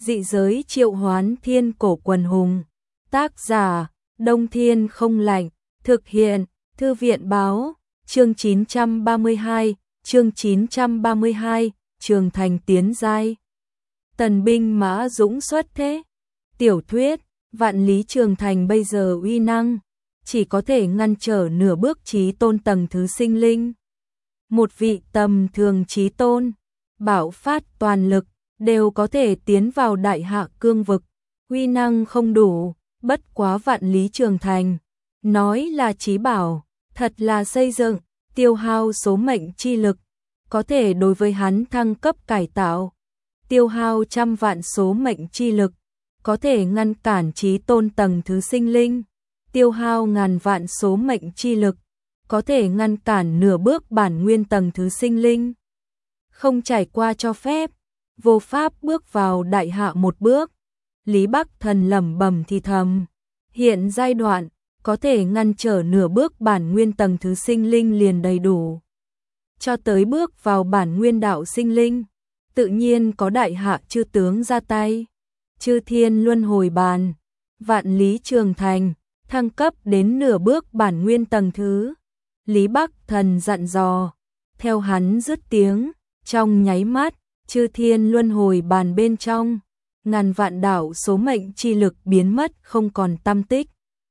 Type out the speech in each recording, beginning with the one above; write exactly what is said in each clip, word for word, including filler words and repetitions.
Dị giới triệu hoán thiên cổ quần hùng. Tác giả, Đông Thiên không lạnh. Thực hiện, Thư viện báo. Chương chín trăm ba mươi hai, chương chín trăm ba mươi hai, Trường Thành tiến giai. Tần binh mã dũng xuất thế. Tiểu thuyết, vạn lý Trường Thành bây giờ uy năng, chỉ có thể ngăn trở nửa bước chí tôn tầng thứ sinh linh. Một vị tầm thường chí tôn, bạo phát toàn lực, đều có thể tiến vào đại hạ cương vực. Uy năng không đủ, bất quá vạn lý Trường Thành. Nói là chí bảo, thật là xây dựng, tiêu hao số mệnh chi lực, có thể đối với hắn thăng cấp cải tạo. Tiêu hao trăm vạn số mệnh chi lực, có thể ngăn cản chí tôn tầng thứ sinh linh. Tiêu hao ngàn vạn số mệnh chi lực, có thể ngăn cản nửa bước bản nguyên tầng thứ sinh linh. Không trải qua cho phép, vô pháp bước vào đại hạ một bước. Lý Bắc Thần lẩm bẩm thì thầm, hiện giai đoạn có thể ngăn trở nửa bước bản nguyên tầng thứ sinh linh liền đầy đủ. Cho tới bước vào bản nguyên đạo sinh linh, tự nhiên có đại hạ chư tướng ra tay. Chư thiên luân hồi bàn, vạn lý Trường Thành, thăng cấp đến nửa bước bản nguyên tầng thứ. Lý Bắc Thần dặn dò, theo hắn dứt tiếng, trong nháy mắt, chư thiên luân hồi bàn bên trong, ngàn vạn đạo số mệnh chi lực biến mất không còn tăm tích.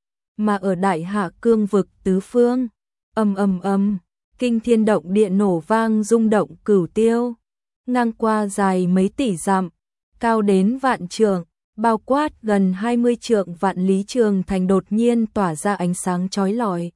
Mà ở đại hạ cương vực tứ phương, ầm ầm ầm, kinh thiên động địa nổ vang rung động cửu tiêu, ngang qua dài mấy tỷ dặm, cao đến vạn trượng, bao quát gần hai mươi trượng vạn lý Trường Thành đột nhiên tỏa ra ánh sáng chói lọi.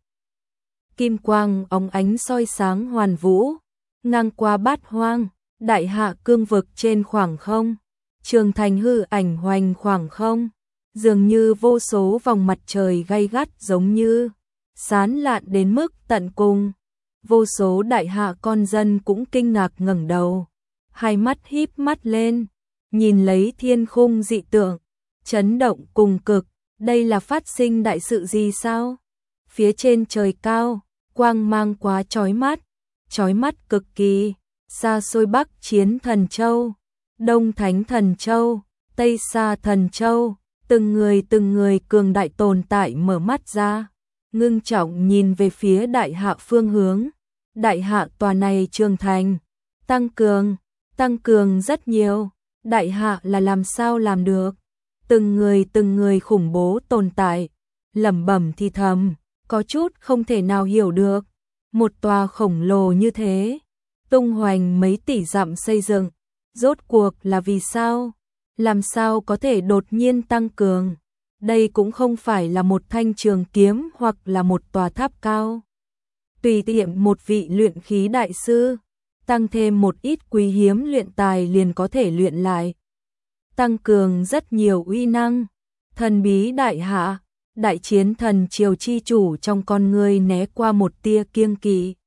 Kim quang óng ánh soi sáng hoàn vũ, ngang qua bát hoang, đại hạ cương vực trên khoảng không, Trường Thành hư ảnh hoành khoảng không, dường như vô số vòng mặt trời gay gắt giống như sán lạn đến mức tận cùng. Vô số đại hạ con dân cũng kinh ngạc ngẩng đầu, hai mắt híp mắt lên, nhìn lấy thiên khung dị tượng, chấn động cùng cực. Đây là phát sinh đại sự gì sao? Phía trên trời cao, quang mang quá chói mắt, chói mắt cực kỳ. Xa xôi Bắc Chiến Thần Châu, Đông Thánh Thần Châu, Tây Sa Thần Châu, từng người từng người cường đại tồn tại mở mắt ra, ngưng trọng nhìn về phía đại hạ phương hướng. Đại hạ tòa này Trường Thành, tăng cường, tăng cường rất nhiều. Đại hạ là làm sao làm được? Từng người từng người khủng bố tồn tại, lẩm bẩm thì thầm, có chút không thể nào hiểu được. Một tòa khổng lồ như thế, tung hoành mấy tỷ dặm xây dựng, rốt cuộc là vì sao? Làm sao có thể đột nhiên tăng cường? Đây cũng không phải là một thanh trường kiếm hoặc là một tòa tháp cao. Tùy tiện một vị luyện khí đại sư, tăng thêm một ít quý hiếm luyện tài liền có thể luyện lại. Tăng cường rất nhiều uy năng. Thần bí đại hạ, đại chiến thần triều chi chủ trong con người né qua một tia kiêng kỵ.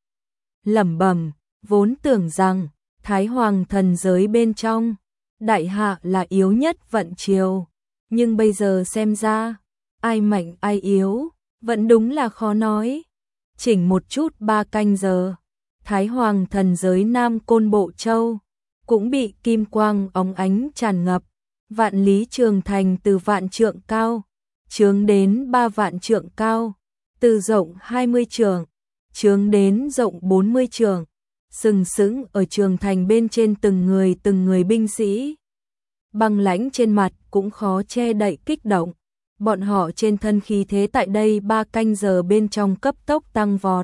Lẩm bẩm, vốn tưởng rằng Thái Hoàng thần giới bên trong, đại hạ là yếu nhất vận triều, nhưng bây giờ xem ra, ai mạnh ai yếu, vẫn đúng là khó nói. Chỉnh một chút ba canh giờ, Thái Hoàng thần giới Nam Côn Bộ Châu cũng bị kim quang óng ánh tràn ngập. Vạn lý Trường Thành từ vạn trượng cao chướng đến ba vạn trượng cao, từ rộng hai mươi trượng chướng đến rộng bốn mươi trượng, sừng sững ở Trường Thành bên trên từng người từng người binh sĩ. Băng lãnh trên mặt cũng khó che đậy kích động, bọn họ trên thân khí thế tại đây ba canh giờ bên trong cấp tốc tăng vọt.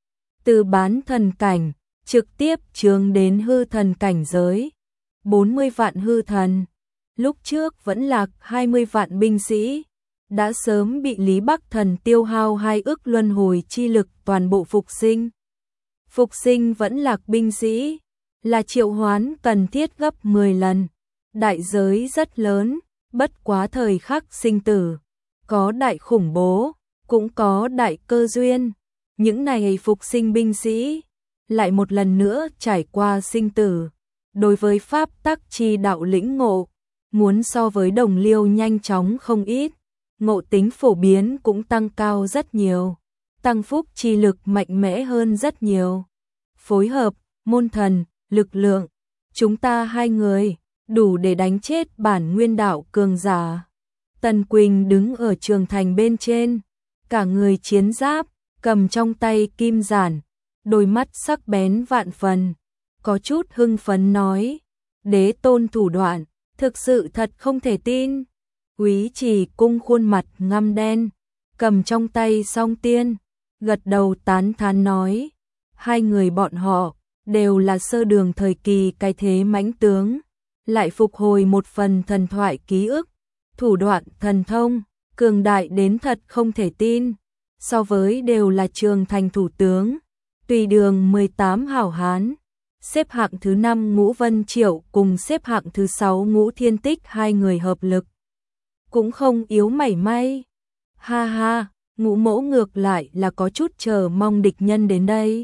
Từ bán thần cảnh, trực tiếp chướng đến hư thần cảnh giới, bốn mươi vạn hư thần. Lúc trước vẫn lạc hai mươi vạn binh sĩ, đã sớm bị Lý Bắc Thần tiêu hao hai ức luân hồi chi lực toàn bộ phục sinh. Phục sinh vẫn lạc binh sĩ, là triệu hoán cần thiết gấp mười lần. Đại giới rất lớn, bất quá thời khắc sinh tử, có đại khủng bố, cũng có đại cơ duyên. Những này phục sinh binh sĩ, lại một lần nữa trải qua sinh tử. Đối với pháp tắc chi đạo lĩnh ngộ, muốn so với đồng liêu nhanh chóng không ít, ngộ tính phổ biến cũng tăng cao rất nhiều, tăng phúc chi lực mạnh mẽ hơn rất nhiều. Phối hợp, môn thần, lực lượng, chúng ta hai người, đủ để đánh chết bản nguyên đạo cường giả. Tần Quỳnh đứng ở trường thành bên trên, cả người chiến giáp, cầm trong tay kim giản, đôi mắt sắc bén vạn phần, có chút hưng phấn nói, đế tôn thủ đoạn, thực sự thật không thể tin. Úy Trì Cung khuôn mặt ngăm đen, cầm trong tay song tiên, gật đầu tán thán nói, hai người bọn họ đều là sơ đường thời kỳ cái thế mãnh tướng, lại phục hồi một phần thần thoại ký ức, thủ đoạn thần thông, cường đại đến thật không thể tin, so với đều là Trường Thành thủ tướng, tùy đường mười tám hảo hán, xếp hạng thứ năm Ngũ Vân Triệu cùng xếp hạng thứ sáu Ngũ Thiên Tích hai người hợp lực, cũng không yếu mảy may. Ha ha, Ngũ mỗ ngược lại là có chút chờ mong địch nhân đến đây.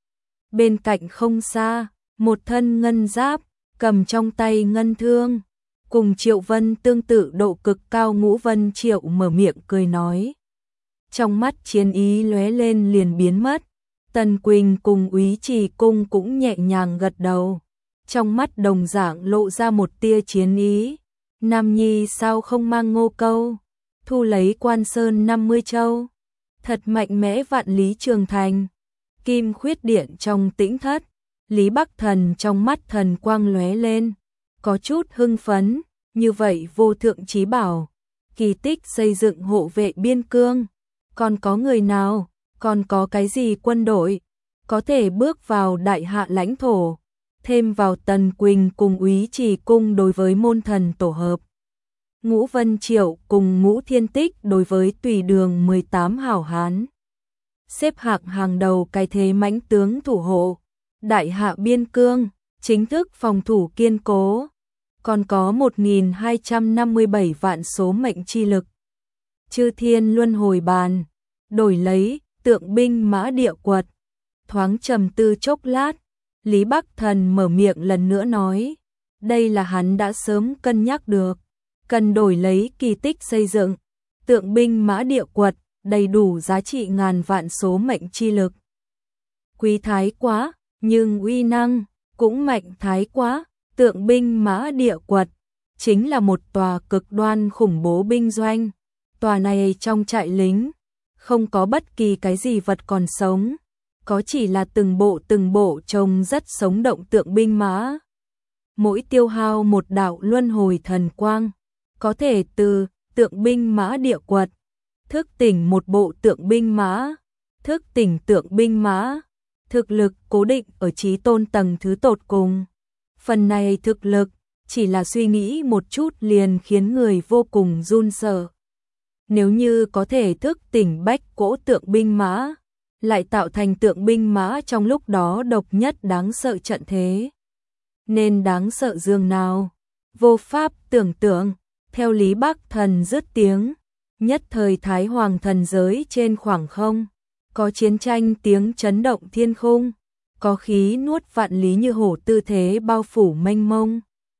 Bên cạnh không xa, một thân ngân giáp, cầm trong tay ngân thương, cùng Triệu Vân tương tự độ cực cao Ngũ Vân Triệu mở miệng cười nói. Trong mắt chiến ý lóe lên liền biến mất, Tần Quỳnh cùng Úy Trì Cung cũng nhẹ nhàng gật đầu, trong mắt đồng dạng lộ ra một tia chiến ý. Nam Nhi sao không mang Ngô Câu, thu lấy Quan Sơn năm mươi châu, thật mạnh mẽ vạn lý Trường Thành. Kim khuyết điện trong tĩnh thất, Lý Bắc Thần trong mắt thần quang lóe lên, có chút hưng phấn, như vậy vô thượng chí bảo, kỳ tích xây dựng hộ vệ biên cương, còn có người nào, còn có cái gì quân đội, có thể bước vào đại hạ lãnh thổ, thêm vào Tần Quỳnh cùng Úy Trì Cung đối với môn thần tổ hợp. Ngũ Vân Triệu cùng Ngũ Thiên Tích đối với tùy đường mười tám hảo hán. Xếp hạng hàng đầu cái thế mãnh tướng thủ hộ, đại hạ biên cương, chính thức phòng thủ kiên cố, còn có một nghìn hai trăm năm mươi bảy vạn số mệnh chi lực. Chư thiên luân hồi bàn, đổi lấy tượng binh mã địa quật. Thoáng trầm tư chốc lát, Lý Bắc Thần mở miệng lần nữa nói, đây là hắn đã sớm cân nhắc được, cần đổi lấy kỳ tích xây dựng, tượng binh mã địa quật, đầy đủ giá trị ngàn vạn số mệnh chi lực. Quý thái quá, nhưng uy năng cũng mạnh thái quá, tượng binh mã địa quật chính là một tòa cực đoan khủng bố binh doanh. Tòa này trong trại lính không có bất kỳ cái gì vật còn sống, có chỉ là từng bộ từng bộ trông rất sống động tượng binh mã. Mỗi tiêu hao một đạo luân hồi thần quang, có thể từ tượng binh mã địa quật thức tỉnh một bộ tượng binh mã, thức tỉnh tượng binh mã, thực lực cố định ở chí tôn tầng thứ tột cùng. Phần này thực lực, chỉ là suy nghĩ một chút liền khiến người vô cùng run sợ. Nếu như có thể thức tỉnh bách cỗ tượng binh mã, lại tạo thành tượng binh mã trong lúc đó độc nhất đáng sợ trận thế. Nên đáng sợ dường nào, vô pháp tưởng tượng, theo Lý Bắc Thần dứt tiếng. Nhất thời Thái Hoàng thần giới trên khoảng không, có chiến tranh tiếng chấn động thiên khung, có khí nuốt vạn lý như hổ tư thế bao phủ mênh mông,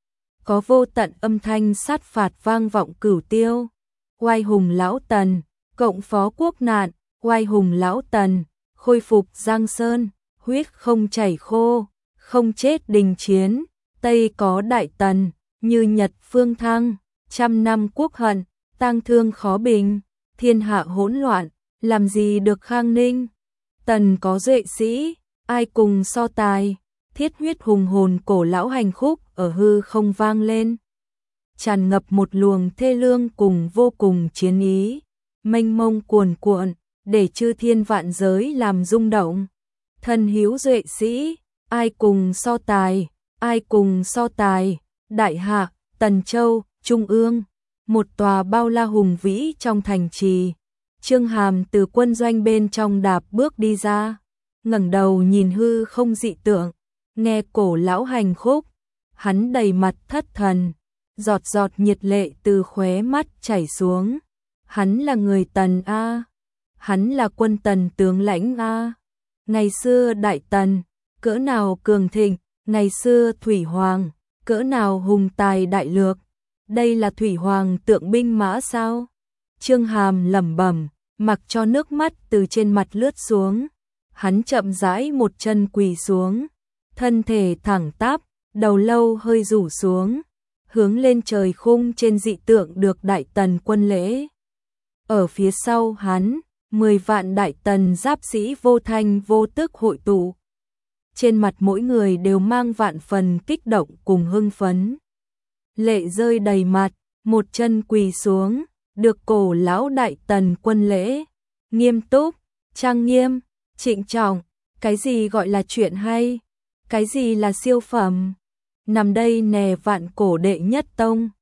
có vô tận âm thanh sát phạt vang vọng cửu tiêu. Oai hùng lão Tần, cộng phó quốc nạn, oai hùng lão Tần, khôi phục Giang Sơn, huyết không chảy khô, không chết đình chiến, Tây có Đại Tần, như Nhật phương thăng, trăm năm quốc hận, tang thương khó bình, thiên hạ hỗn loạn, làm gì được Khang Ninh. Tần có duệ sĩ, ai cùng so tài, thiết huyết hùng hồn cổ lão hành khúc ở hư không vang lên. Tràn ngập một luồng thê lương cùng vô cùng chiến ý, mênh mông cuồn cuộn, để chư thiên vạn giới làm rung động. Thần hiếu duệ sĩ, ai cùng so tài, ai cùng so tài, đại hạ, Tần Châu, Trung ương. Một tòa bao la hùng vĩ trong thành trì, Trương Hàm từ quân doanh bên trong đạp bước đi ra, ngẩng đầu nhìn hư không dị tượng, nghe cổ lão hành khúc, hắn đầy mặt thất thần, giọt giọt nhiệt lệ từ khóe mắt chảy xuống. Hắn là người Tần a, hắn là quân Tần tướng lãnh a. Ngày xưa Đại Tần, cỡ nào cường thịnh, ngày xưa Thủy Hoàng, cỡ nào hùng tài đại lược. Đây là Thủy Hoàng tượng binh mã sao? Trương Hàm lẩm bẩm, mặc cho nước mắt từ trên mặt lướt xuống. Hắn chậm rãi một chân quỳ xuống, thân thể thẳng tắp, đầu lâu hơi rủ xuống, hướng lên trời khung trên dị tượng được đại tần quân lễ. Ở phía sau hắn, mười vạn đại tần giáp sĩ vô thanh vô tức hội tụ. Trên mặt mỗi người đều mang vạn phần kích động cùng hưng phấn. Lệ rơi đầy mặt, một chân quỳ xuống, được cổ lão đại tần quân lễ. Nghiêm túc, trang nghiêm, trịnh trọng, cái gì gọi là chuyện hay? Cái gì là siêu phẩm? Nằm đây nè vạn cổ đệ nhất tông.